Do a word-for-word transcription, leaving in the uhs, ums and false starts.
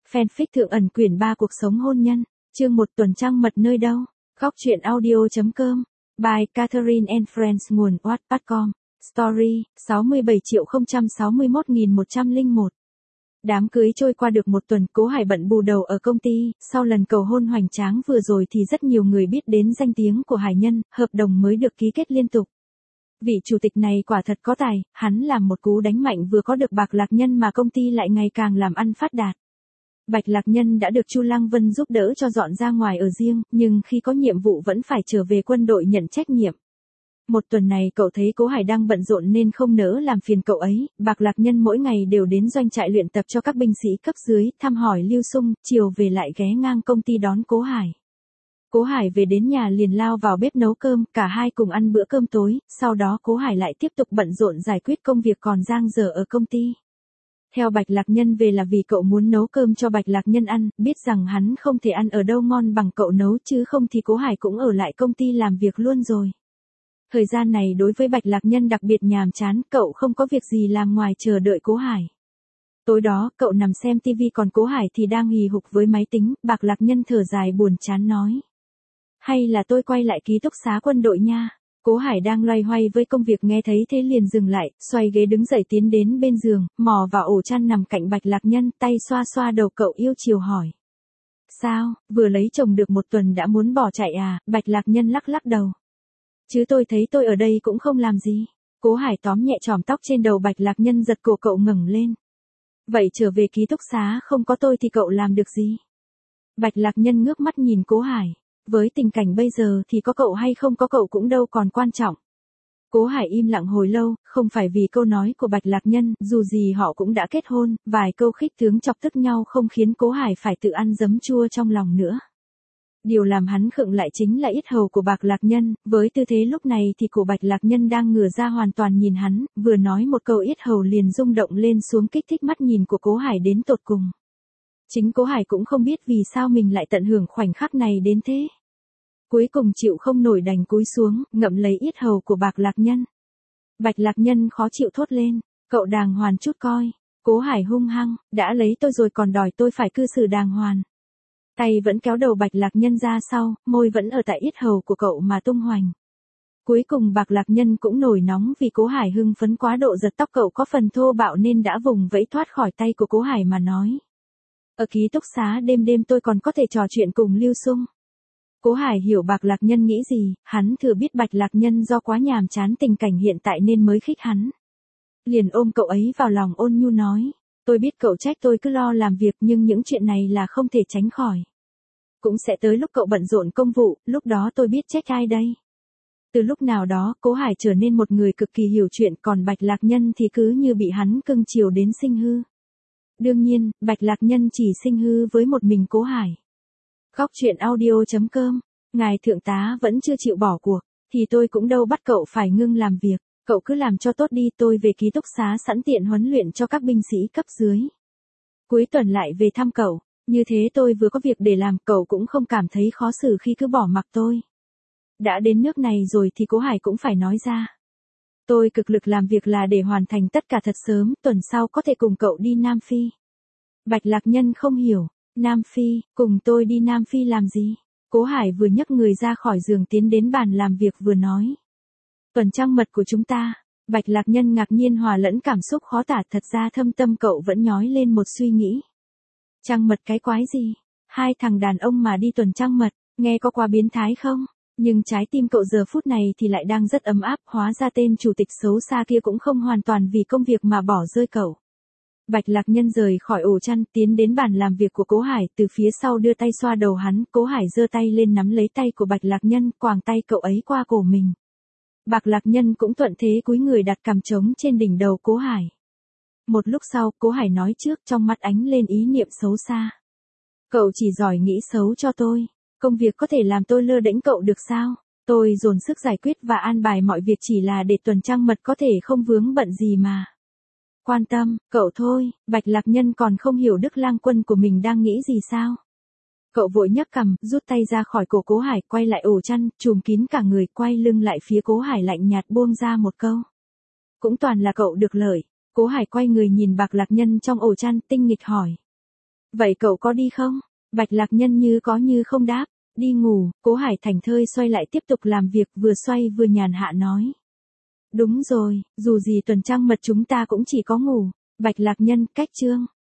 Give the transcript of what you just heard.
Fanfic Thượng ẩn quyển ba cuộc sống hôn nhân, chương một tuần trăng mật nơi đâu. Góc truyện audio chấm com. By Catherine and Friends nguồn wattpad chấm com. Story, sáu mươi bảy triệu không trăm sáu mươi mốt nghìn một trăm lẻ một. Đám cưới trôi qua được một tuần, Cố Hải bận bù đầu ở công ty, sau lần cầu hôn hoành tráng vừa rồi thì rất nhiều người biết đến danh tiếng của Hải Nhân, hợp đồng mới được ký kết liên tục. Vị chủ tịch này quả thật có tài, hắn làm một cú đánh mạnh vừa có được Bạc Lạc Nhân mà công ty lại ngày càng làm ăn phát đạt. Bạch Lạc Nhân đã được Chu Lăng Vân giúp đỡ cho dọn ra ngoài ở riêng, nhưng khi có nhiệm vụ vẫn phải trở về quân đội nhận trách nhiệm. Một tuần này cậu thấy Cố Hải đang bận rộn nên không nỡ làm phiền cậu ấy, Bạc Lạc Nhân mỗi ngày đều đến doanh trại luyện tập cho các binh sĩ cấp dưới, thăm hỏi Lưu Sung, chiều về lại ghé ngang công ty đón Cố Hải. Cố Hải về đến nhà liền lao vào bếp nấu cơm, cả hai cùng ăn bữa cơm tối, sau đó Cố Hải lại tiếp tục bận rộn giải quyết công việc còn dang dở ở công ty. Theo Bạch Lạc Nhân về là vì cậu muốn nấu cơm cho Bạch Lạc Nhân ăn, biết rằng hắn không thể ăn ở đâu ngon bằng cậu nấu chứ không thì Cố Hải cũng ở lại công ty làm việc luôn rồi. Thời gian này đối với Bạch Lạc Nhân đặc biệt nhàm chán, cậu không có việc gì làm ngoài chờ đợi Cố Hải. Tối đó, cậu nằm xem tivi còn Cố Hải thì đang hì hục với máy tính, Bạc Lạc Nhân thở dài buồn chán nói. Hay là tôi quay lại ký túc xá quân đội nha. Cố Hải đang loay hoay với công việc nghe thấy thế liền dừng lại, xoay ghế đứng dậy tiến đến bên giường, mò vào ổ chăn nằm cạnh Bạch Lạc Nhân, tay xoa xoa đầu cậu yêu chiều hỏi. Sao, vừa lấy chồng được một tuần đã muốn bỏ chạy à? Bạch Lạc Nhân lắc lắc đầu. Chứ tôi thấy tôi ở đây cũng không làm gì. Cố Hải tóm nhẹ chòm tóc trên đầu Bạch Lạc Nhân giật cổ cậu ngẩng lên. Vậy trở về ký túc xá không có tôi thì cậu làm được gì? Bạch Lạc Nhân ngước mắt nhìn Cố Hải. Với tình cảnh bây giờ thì có cậu hay không có cậu cũng đâu còn quan trọng. Cố Hải im lặng hồi lâu, không phải vì câu nói của Bạch Lạc Nhân, dù gì họ cũng đã kết hôn, vài câu khích tướng chọc tức nhau không khiến Cố Hải phải tự ăn giấm chua trong lòng nữa. Điều làm hắn khựng lại chính là yết hầu của Bạc Lạc Nhân, với tư thế lúc này thì cổ Bạch Lạc Nhân đang ngửa ra hoàn toàn nhìn hắn, vừa nói một câu yết hầu liền rung động lên xuống kích thích mắt nhìn của Cố Hải đến tột cùng. Chính Cố Hải cũng không biết vì sao mình lại tận hưởng khoảnh khắc này đến thế. Cuối cùng chịu không nổi đành cúi xuống, ngậm lấy yết hầu của Bạc Lạc Nhân. Bạch Lạc Nhân khó chịu thốt lên, cậu đàng hoàng chút coi. Cố Hải hung hăng, đã lấy tôi rồi còn đòi tôi phải cư xử đàng hoàng. Tay vẫn kéo đầu Bạch Lạc Nhân ra sau, môi vẫn ở tại yết hầu của cậu mà tung hoành. Cuối cùng Bạc Lạc Nhân cũng nổi nóng vì Cố Hải hưng phấn quá độ giật tóc cậu có phần thô bạo nên đã vùng vẫy thoát khỏi tay của Cố Hải mà nói. Ở ký túc xá đêm đêm tôi còn có thể trò chuyện cùng Lưu Sung. Cố Hải hiểu Bạc Lạc Nhân nghĩ gì, hắn thừa biết Bạch Lạc Nhân do quá nhàm chán tình cảnh hiện tại nên mới khích hắn. Liền ôm cậu ấy vào lòng ôn nhu nói, tôi biết cậu trách tôi cứ lo làm việc nhưng những chuyện này là không thể tránh khỏi. Cũng sẽ tới lúc cậu bận rộn công vụ, lúc đó tôi biết trách ai đây. Từ lúc nào đó, Cố Hải trở nên một người cực kỳ hiểu chuyện còn Bạch Lạc Nhân thì cứ như bị hắn cưng chiều đến sinh hư. Đương nhiên, Bạch Lạc Nhân chỉ sinh hư với một mình Cố Hải. Góc truyện audio chấm com. Ngài thượng tá vẫn chưa chịu bỏ cuộc, thì tôi cũng đâu bắt cậu phải ngưng làm việc, cậu cứ làm cho tốt đi, tôi về ký túc xá sẵn tiện huấn luyện cho các binh sĩ cấp dưới. Cuối tuần lại về thăm cậu, như thế tôi vừa có việc để làm, cậu cũng không cảm thấy khó xử khi cứ bỏ mặc tôi. Đã đến nước này rồi thì Cố Hải cũng phải nói ra. Tôi cực lực làm việc là để hoàn thành tất cả thật sớm, tuần sau có thể cùng cậu đi Nam Phi. Bạch Lạc Nhân không hiểu. Nam Phi, cùng tôi đi Nam Phi làm gì? Cố Hải vừa nhấc người ra khỏi giường tiến đến bàn làm việc vừa nói. Tuần trăng mật của chúng ta. Bạch Lạc Nhân ngạc nhiên hòa lẫn cảm xúc khó tả, thật ra thâm tâm cậu vẫn nhói lên một suy nghĩ. Trăng mật cái quái gì? Hai thằng đàn ông mà đi tuần trăng mật, nghe có quá biến thái không? Nhưng trái tim cậu giờ phút này thì lại đang rất ấm áp, hóa ra tên chủ tịch xấu xa kia cũng không hoàn toàn vì công việc mà bỏ rơi cậu. Bạch Lạc Nhân rời khỏi ổ chăn, tiến đến bàn làm việc của Cố Hải, từ phía sau đưa tay xoa đầu hắn, Cố Hải giơ tay lên nắm lấy tay của Bạch Lạc Nhân, quàng tay cậu ấy qua cổ mình. Bạch Lạc Nhân cũng thuận thế cúi người đặt cằm trống trên đỉnh đầu Cố Hải. Một lúc sau, Cố Hải nói trước, trong mắt ánh lên ý niệm xấu xa. Cậu chỉ giỏi nghĩ xấu cho tôi, công việc có thể làm tôi lơ đễnh cậu được sao? Tôi dồn sức giải quyết và an bài mọi việc chỉ là để tuần trăng mật có thể không vướng bận gì mà. Quan tâm, cậu thôi, Bạch Lạc Nhân còn không hiểu Đức Lang Quân của mình đang nghĩ gì sao. Cậu vội nhấc cằm, rút tay ra khỏi cổ Cố Hải, quay lại ổ chăn, trùm kín cả người, quay lưng lại phía Cố Hải lạnh nhạt buông ra một câu. Cũng toàn là cậu được lợi. Cố Hải quay người nhìn Bạc Lạc Nhân trong ổ chăn, tinh nghịch hỏi. Vậy cậu có đi không? Bạch Lạc Nhân như có như không đáp. Đi ngủ, Cố Hải Thành thơi xoay lại tiếp tục làm việc, vừa xoay vừa nhàn hạ nói. Đúng rồi, dù gì tuần trăng mật chúng ta cũng chỉ có ngủ. Bạch Lạc Nhân, cách chương.